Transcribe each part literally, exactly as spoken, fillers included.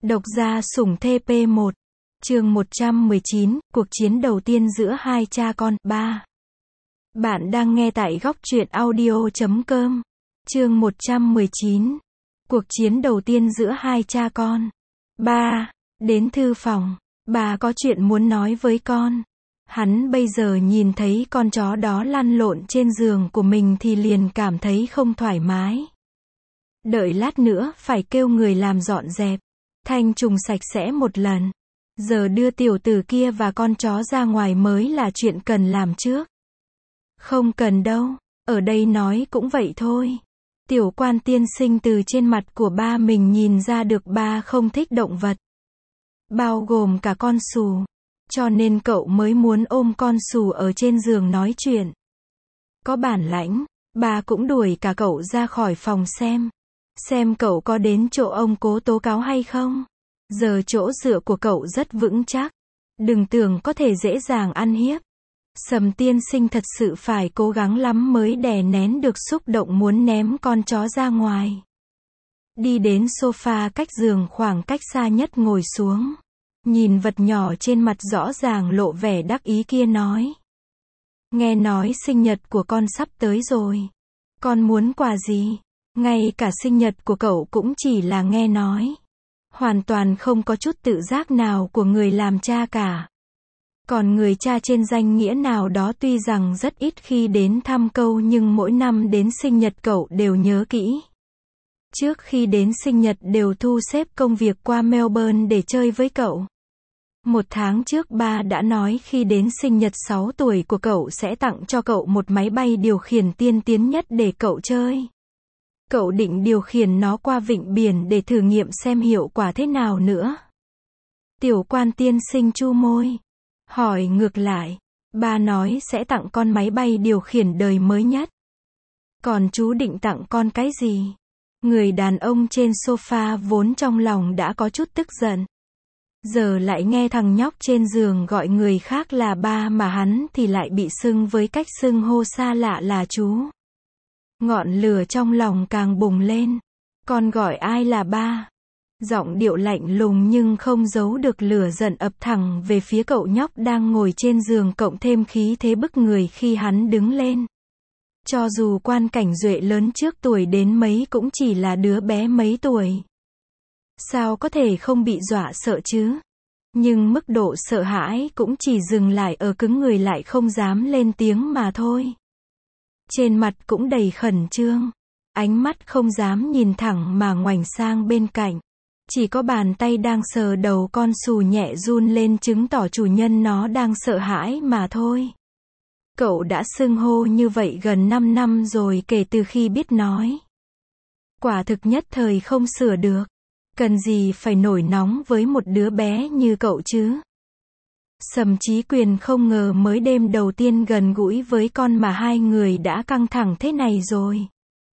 Độc gia sủng thê pê một. Chương một trăm mười chín, cuộc chiến đầu tiên giữa hai cha con. ba. Bạn đang nghe tại góc truyện audio chấm com. Chương một trăm mười chín. Cuộc chiến đầu tiên giữa hai cha con. ba. Đến thư phòng. Bà có chuyện muốn nói với con. Hắn bây giờ nhìn thấy con chó đó lăn lộn trên giường của mình thì liền cảm thấy không thoải mái. Đợi lát nữa phải kêu người làm dọn dẹp, thanh trùng sạch sẽ một lần. Giờ đưa tiểu tử kia và con chó ra ngoài mới là chuyện cần làm trước. Không cần đâu, ở đây nói cũng vậy thôi. Tiểu quan tiên sinh từ trên mặt của ba mình nhìn ra được ba không thích động vật, bao gồm cả con sù. Cho nên cậu mới muốn ôm con sù ở trên giường nói chuyện. Có bản lãnh, ba cũng đuổi cả cậu ra khỏi phòng xem. Xem cậu có đến chỗ ông cố tố cáo hay không. Giờ chỗ dựa của cậu rất vững chắc. Đừng tưởng có thể dễ dàng ăn hiếp. Sầm tiên sinh thật sự phải cố gắng lắm mới đè nén được xúc động muốn ném con chó ra ngoài. Đi đến sofa cách giường khoảng cách xa nhất ngồi xuống. Nhìn vật nhỏ trên mặt rõ ràng lộ vẻ đắc ý kia nói. Nghe nói sinh nhật của con sắp tới rồi. Con muốn quà gì? Ngay cả sinh nhật của cậu cũng chỉ là nghe nói. Hoàn toàn không có chút tự giác nào của người làm cha cả. Còn người cha trên danh nghĩa nào đó tuy rằng rất ít khi đến thăm cậu nhưng mỗi năm đến sinh nhật cậu đều nhớ kỹ. Trước khi đến sinh nhật đều thu xếp công việc qua Melbourne để chơi với cậu. Một tháng trước ba đã nói khi đến sinh nhật sáu tuổi của cậu sẽ tặng cho cậu một máy bay điều khiển tiên tiến nhất để cậu chơi. Cậu định điều khiển nó qua vịnh biển để thử nghiệm xem hiệu quả thế nào nữa. Tiểu quan tiên sinh chu môi. Hỏi ngược lại. Ba nói sẽ tặng con máy bay điều khiển đời mới nhất. Còn chú định tặng con cái gì? Người đàn ông trên sofa vốn trong lòng đã có chút tức giận. Giờ lại nghe thằng nhóc trên giường gọi người khác là ba mà hắn thì lại bị xưng với cách xưng hô xa lạ là chú. Ngọn lửa trong lòng càng bùng lên. Con gọi ai là ba? Giọng điệu lạnh lùng nhưng không giấu được lửa giận ập thẳng về phía cậu nhóc đang ngồi trên giường cộng thêm khí thế bức người khi hắn đứng lên. Cho dù quan cảnh duệ lớn trước tuổi đến mấy cũng chỉ là đứa bé mấy tuổi. Sao có thể không bị dọa sợ chứ? Nhưng mức độ sợ hãi cũng chỉ dừng lại ở cứng người lại không dám lên tiếng mà thôi. Trên mặt cũng đầy khẩn trương. Ánh mắt không dám nhìn thẳng mà ngoảnh sang bên cạnh. Chỉ có bàn tay đang sờ đầu con sù nhẹ run lên chứng tỏ chủ nhân nó đang sợ hãi mà thôi. Cậu đã xưng hô như vậy gần năm năm rồi kể từ khi biết nói. Quả thực nhất thời không sửa được. Cần gì phải nổi nóng với một đứa bé như cậu chứ? Sầm Chí Quyền không ngờ mới đêm đầu tiên gần gũi với con mà hai người đã căng thẳng thế này rồi.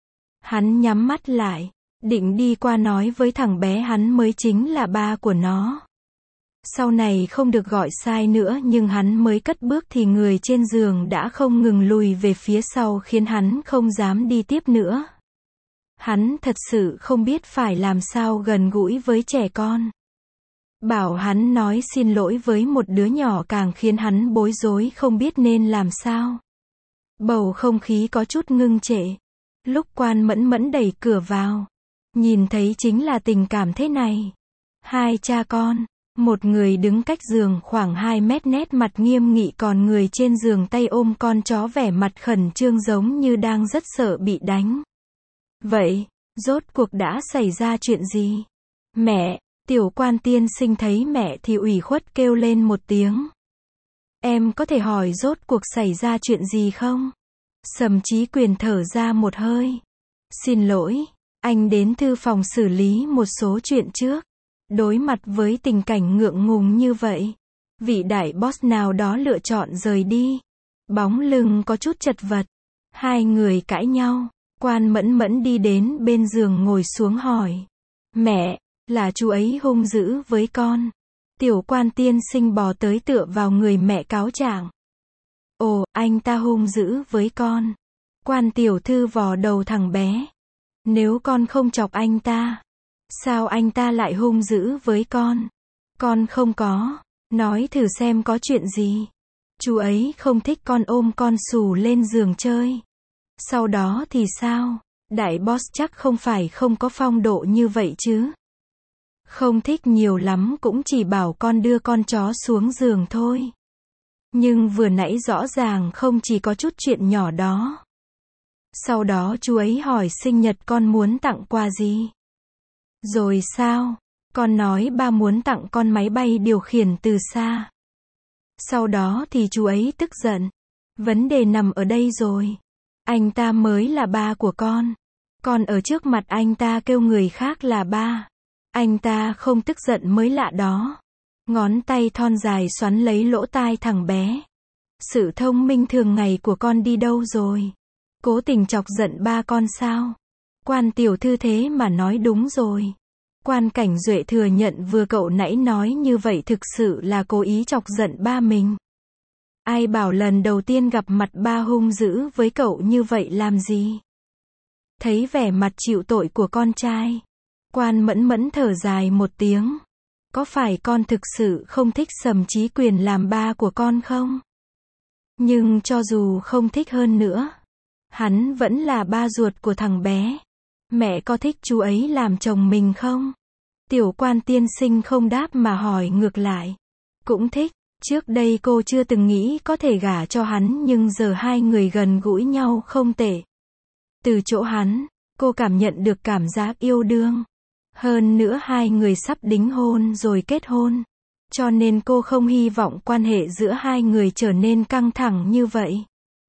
Hắn nhắm mắt lại, định đi qua nói với thằng bé hắn mới chính là ba của nó. Sau này không được gọi sai nữa nhưng hắn mới cất bước thì người trên giường đã không ngừng lùi về phía sau khiến hắn không dám đi tiếp nữa. Hắn thật sự không biết phải làm sao gần gũi với trẻ con. Bảo hắn nói xin lỗi với một đứa nhỏ càng khiến hắn bối rối không biết nên làm sao. Bầu không khí có chút ngưng trệ. Lúc Quan Mẫn Mẫn đẩy cửa vào, nhìn thấy chính là tình cảm thế này. Hai cha con, một người đứng cách giường khoảng hai mét nét mặt nghiêm nghị còn người trên giường tay ôm con chó vẻ mặt khẩn trương giống như đang rất sợ bị đánh. Vậy, rốt cuộc đã xảy ra chuyện gì? Mẹ, tiểu quan tiên sinh thấy mẹ thì ủy khuất kêu lên một tiếng. Em có thể hỏi rốt cuộc xảy ra chuyện gì không? Sầm Chí Quyền thở ra một hơi. Xin lỗi, anh đến thư phòng xử lý một số chuyện trước. Đối mặt với tình cảnh ngượng ngùng như vậy, vị đại boss nào đó lựa chọn rời đi. Bóng lưng có chút chật vật. Hai người cãi nhau. Quan Mẫn Mẫn đi đến bên giường ngồi xuống hỏi. Mẹ, là chú ấy hung dữ với con. Tiểu quan tiên sinh bò tới tựa vào người mẹ cáo trạng. Ồ, anh ta hung dữ với con. Quan tiểu thư vò đầu thằng bé. Nếu con không chọc anh ta, Sao anh ta lại hung dữ với con? Con không có. Nói thử xem có chuyện gì. Chú ấy không thích con ôm con xù lên giường chơi. Sau đó thì sao? Đại boss chắc không phải không có phong độ như vậy chứ. Không thích nhiều lắm cũng chỉ bảo con đưa con chó xuống giường thôi. Nhưng vừa nãy rõ ràng không chỉ có chút chuyện nhỏ đó. Sau đó chú ấy hỏi sinh nhật con muốn tặng quà gì. Rồi sao? Con nói ba muốn tặng con máy bay điều khiển từ xa. Sau đó thì chú ấy tức giận. Vấn đề nằm ở đây rồi. Anh ta mới là ba của con. Con ở trước mặt anh ta kêu người khác là ba. Anh ta không tức giận mới lạ đó. Ngón tay thon dài xoắn lấy lỗ tai thằng bé. Sự thông minh thường ngày của con đi đâu rồi? Cố tình chọc giận ba con sao? Quan tiểu thư thế mà nói đúng rồi. Quan Cảnh Duệ thừa nhận vừa cậu nãy nói như vậy thực sự là cố ý chọc giận ba mình. Ai bảo lần đầu tiên gặp mặt ba hung dữ với cậu như vậy làm gì? Thấy vẻ mặt chịu tội của con trai. Quan Mẫn Mẫn thở dài một tiếng. Có phải con thực sự không thích Sầm Chí Quyền làm ba của con không? Nhưng cho dù không thích hơn nữa, hắn vẫn là ba ruột của thằng bé. Mẹ có thích chú ấy làm chồng mình không? Tiểu Quan tiên sinh không đáp mà hỏi ngược lại. Cũng thích. Trước đây cô chưa từng nghĩ có thể gả cho hắn nhưng giờ hai người gần gũi nhau không tệ. Từ chỗ hắn, cô cảm nhận được cảm giác yêu đương. Hơn nữa hai người sắp đính hôn rồi kết hôn. Cho nên cô không hy vọng quan hệ giữa hai người trở nên căng thẳng như vậy.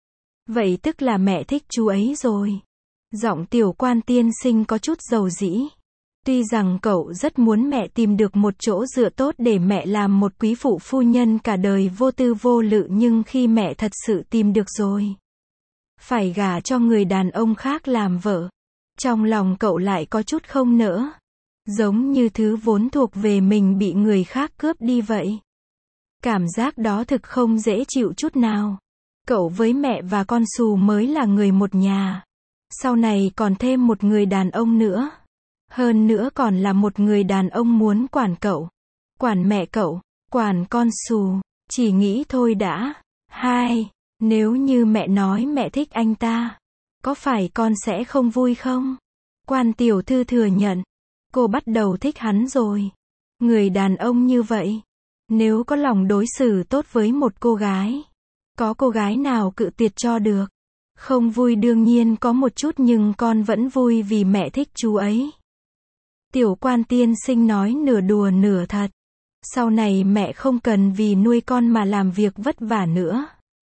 Vậy tức là mẹ thích chú ấy rồi. Giọng Tiểu Quan tiên sinh có chút dầu dĩ. Tuy rằng cậu rất muốn mẹ tìm được một chỗ dựa tốt để mẹ làm một quý phụ phu nhân cả đời vô tư vô lự nhưng khi mẹ thật sự tìm được rồi, phải gả cho người đàn ông khác làm vợ. Trong lòng cậu lại có chút không nỡ. Giống như thứ vốn thuộc về mình bị người khác cướp đi vậy. Cảm giác đó thực không dễ chịu chút nào. Cậu với mẹ và con xù mới là người một nhà. Sau này còn thêm một người đàn ông nữa. Hơn nữa còn là một người đàn ông muốn quản cậu, quản mẹ cậu, quản con xù. Chỉ nghĩ thôi đã. Hai, nếu như mẹ nói mẹ thích anh ta, có phải con sẽ không vui không? Quan tiểu thư thừa nhận. Cô bắt đầu thích hắn rồi. Người đàn ông như vậy, nếu có lòng đối xử tốt với một cô gái, có cô gái nào cự tuyệt cho được? Không vui đương nhiên có một chút nhưng con vẫn vui vì mẹ thích chú ấy. Tiểu Quan tiên sinh nói nửa đùa nửa thật. Sau này mẹ không cần vì nuôi con mà làm việc vất vả nữa.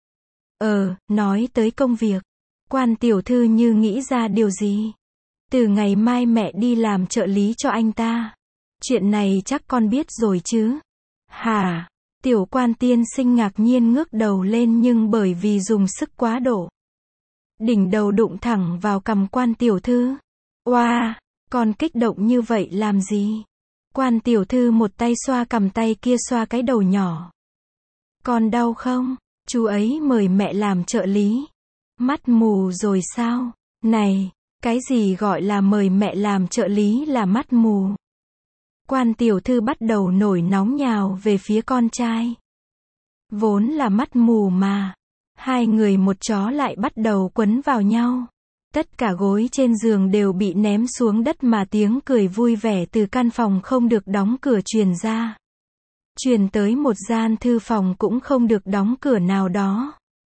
Ờ, nói tới công việc. Quan tiểu thư như nghĩ ra điều gì. Từ ngày mai mẹ đi làm trợ lý cho anh ta. Chuyện này chắc con biết rồi chứ. Hả? Tiểu Quan tiên sinh ngạc nhiên ngước đầu lên nhưng bởi vì dùng sức quá độ. Đỉnh đầu đụng thẳng vào cằm Quan tiểu thư. Oa! Con kích động như vậy làm gì? Quan tiểu thư một tay xoa cằm tay kia xoa cái đầu nhỏ. Con đau không? Chú ấy mời mẹ làm trợ lý. Mắt mù rồi sao? Này, cái gì gọi là mời mẹ làm trợ lý là mắt mù? Quan tiểu thư bắt đầu nổi nóng nhào về phía con trai. Vốn là mắt mù mà. Hai người một chó lại bắt đầu quấn vào nhau. Tất cả gối trên giường đều bị ném xuống đất mà tiếng cười vui vẻ từ căn phòng không được đóng cửa truyền ra. Truyền tới một gian thư phòng cũng không được đóng cửa nào đó.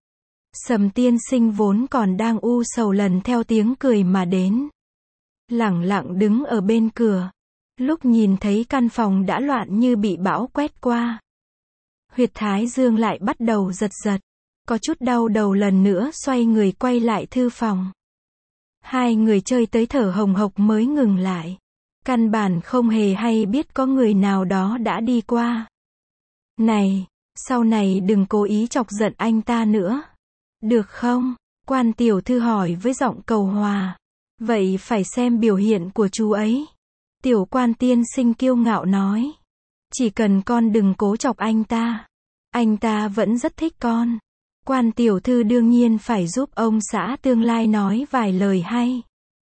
Sầm tiên sinh vốn còn đang u sầu lần theo tiếng cười mà đến. Lẳng lặng đứng ở bên cửa. Lúc nhìn thấy căn phòng đã loạn như bị bão quét qua. Huyệt thái dương lại bắt đầu giật giật. Có chút đau đầu lần nữa xoay người quay lại thư phòng. Hai người chơi tới thở hồng hộc mới ngừng lại. Căn bản không hề hay biết có người nào đó đã đi qua. Này, sau này đừng cố ý chọc giận anh ta nữa. Được không? Quan tiểu thư hỏi với giọng cầu hòa. Vậy phải xem biểu hiện của chú ấy. Tiểu Quan tiên sinh kiêu ngạo nói. Chỉ cần con đừng cố chọc anh ta. Anh ta vẫn rất thích con. Quan tiểu thư đương nhiên phải giúp ông xã tương lai nói vài lời hay.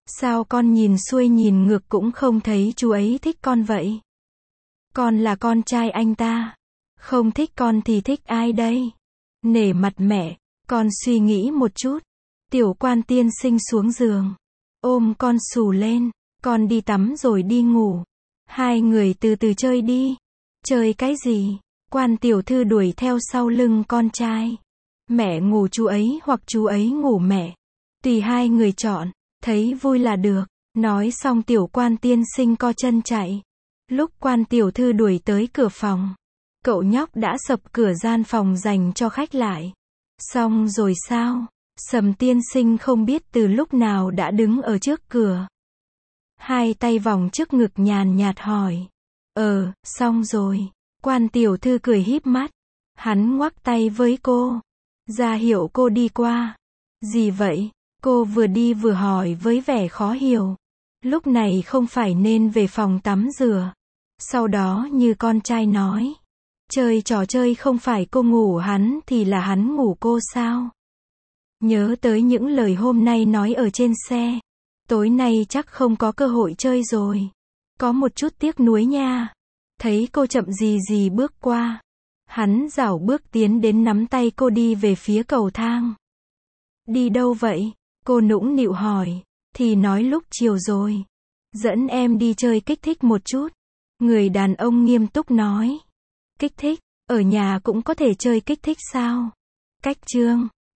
Sao con nhìn xuôi nhìn ngược cũng không thấy chú ấy thích con vậy? Con là con trai anh ta. Không thích con thì thích ai đây? Nể mặt mẹ, con suy nghĩ một chút. Tiểu Quan tiên sinh xuống giường, ôm con xù lên, con đi tắm rồi đi ngủ. Hai người từ từ chơi đi. Chơi cái gì? Quan tiểu thư đuổi theo sau lưng con trai. Mẹ ngủ chú ấy hoặc chú ấy ngủ mẹ. Tùy hai người chọn, thấy vui là được. Nói xong Tiểu Quan tiên sinh co chân chạy. Lúc Quan tiểu thư đuổi tới cửa phòng, cậu nhóc đã sập cửa gian phòng dành cho khách lại. Xong rồi sao? Sầm tiên sinh không biết từ lúc nào đã đứng ở trước cửa. Hai tay vòng trước ngực nhàn nhạt hỏi. Ờ, xong rồi. Quan tiểu thư cười híp mắt. Hắn ngoắc tay với cô, ra hiệu cô đi qua. Gì vậy? Cô vừa đi vừa hỏi với vẻ khó hiểu. Lúc này không phải nên về phòng tắm rửa. Sau đó như con trai nói. Chơi trò chơi không phải cô ngủ hắn thì là hắn ngủ cô sao? Nhớ tới những lời hôm nay nói ở trên xe. Tối nay chắc không có cơ hội chơi rồi. Có một chút tiếc nuối nha. Thấy cô chậm gì gì bước qua. Hắn rảo bước tiến đến nắm tay cô đi về phía cầu thang. Đi đâu vậy? Cô nũng nịu hỏi. Thì nói lúc chiều rồi. Dẫn em đi chơi kích thích một chút. Người đàn ông nghiêm túc nói. Kích thích? Ở nhà cũng có thể chơi kích thích sao? Cách chương